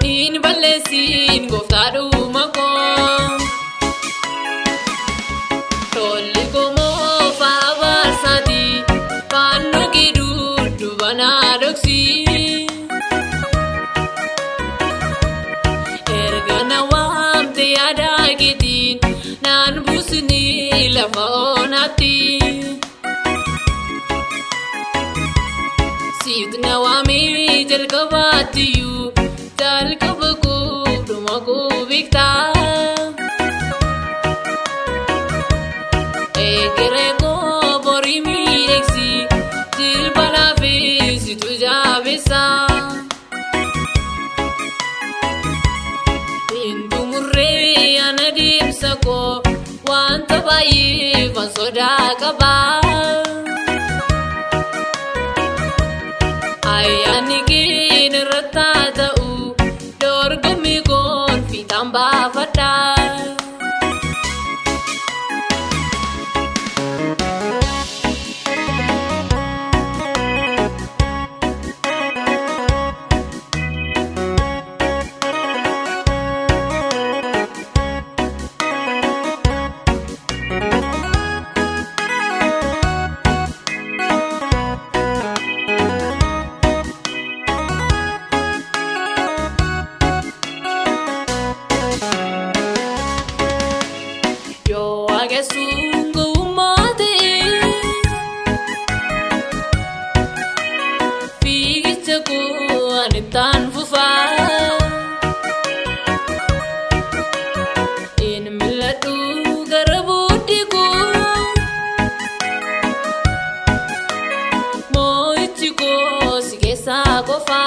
In balleessin gooftaadhuma koo tolli komoo faabarsaati fannoo gidduu banaa dhoksi erga na waamte yaada keetiin naan buusni lafa onaatti siit na waamee jalqabaatiyyuu. Jalqaba koo dhuma koo beektaa egeree koo borii miidhagsi jilba laafee situ jabeessa hintumurree ana deemsa koo wanta baay'ee fan sodaa qaba ayyaanni keen irratti ta'u. Dorgommii koon fiixaan baafadha. Sungu mate fiigicha koo anitaan fufa in mil'adhu gara booddee koo moo'ichi koo si keessaa qofa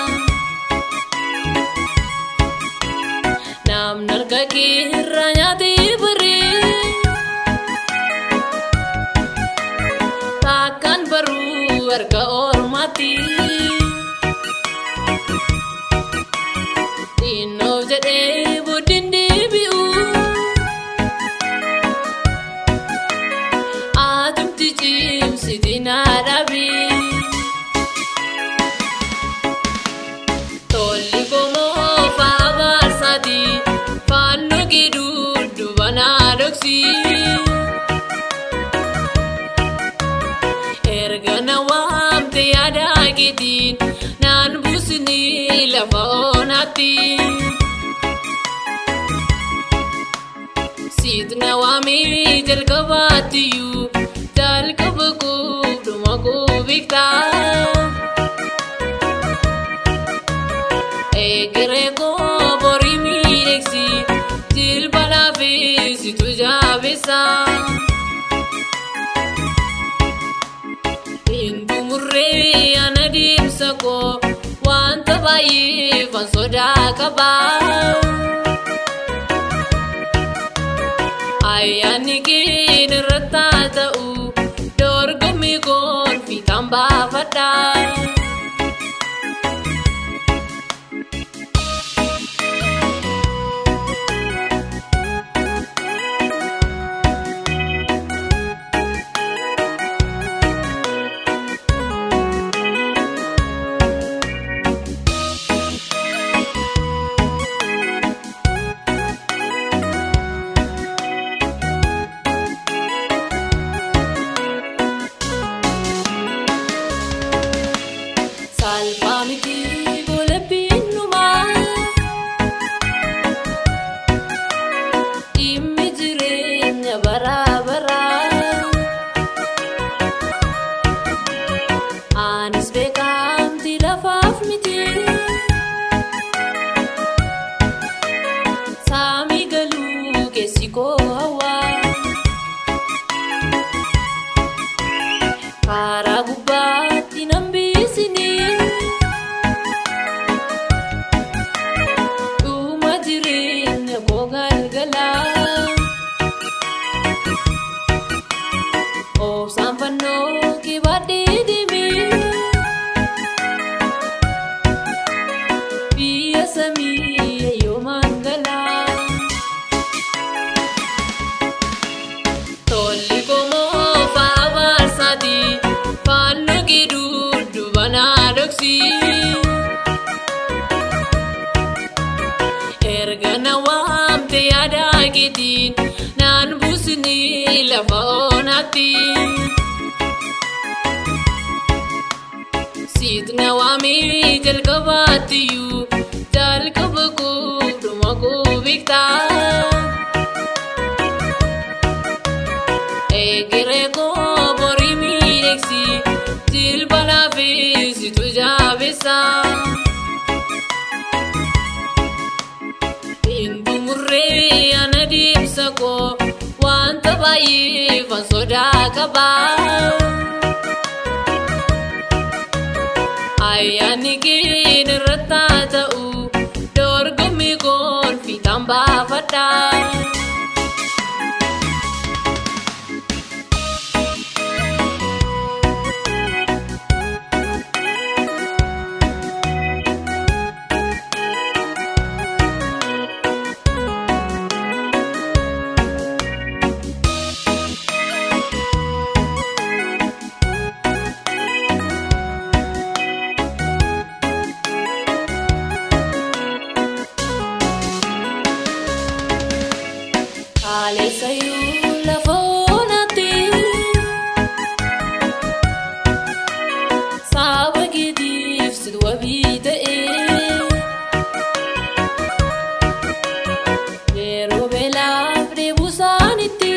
namni harka kee irraa nyaatee baree. Takkan baru warga ormati Dino jade budin dibiu Atum tijim sitina dabi Tolli komo faabarsati Fannu gidduu banaa dhoksi erga na waamte yaada keetiin naan buusni lafa onaatti siit na waamee jalqabaatiyyuu jalqaba koo dhuma koo beektaa egeree koo borii miidhagsi jilba laafee situ jabeessa. Hintumurree ana deemsa koo wanta baay'ee fan sodaa qaba ayyaanni keen irratti ta'u dorgommii koon fiixaan baafadha. Salphamiti gola binnuma dhimmi jireenya bara anis beekamti lafaaf miti saami galuu keessi koo hawaa karaa gubbaatti nambisini dhuma jireenya koo galgala obsaan fannoo kee baadhee deemi biyya samii yoo mangala tolli komoo faabarsaati fannoo gidduu banaa dhoksi keetiin naan buusni lafa onaatti. Siitna waamee jalqabaatiyyuu jalqaba dhuma beektaa. Egeree koo borii miidhagsi jilba laafee situ jabeessa. Indumurree ana deemsa koo wanta baay'ee fan sodaa qaba. Ayyaanni kee irratti ta'u dorgommii koon fiixaan baafadha. Alesayu lafa onaatti saba keetiif situ wabii ta'ee yeroo beelaaf deebuu isaaniitti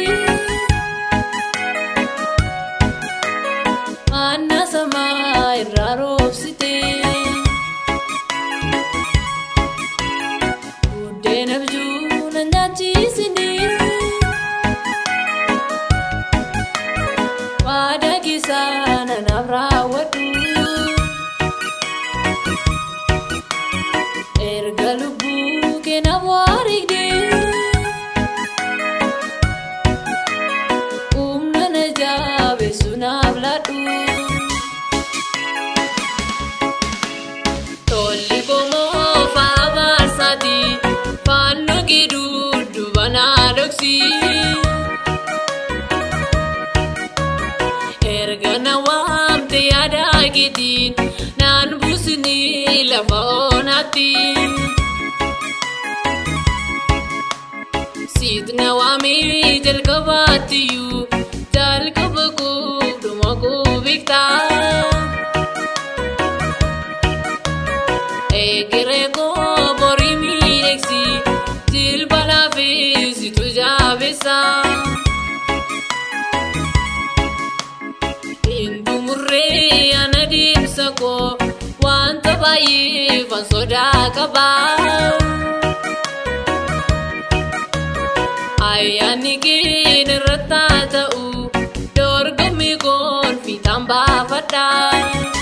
aanna samaa irraa roobsitee buddeena bijuu na nyaachisini. Sana nabrawadu erga lubbu ke nawarigde umna jabe sunabladu tolli komo fabarsati fanno gidudu banadoksi. Ergana waamte yaada keetiin naan buusni lafa onaatti. Siitna waamee jalqabaatiyyuu jalqaba dhuma beektaa. Egeree koo borii miidhagsi jilba laafee situ jabeessa. Indumurree ana deemsa koo wanta baay'ee fan sodaa qaba. Ayyaanni kee irratti ta'u dorgommii koon fiixaan baafadha.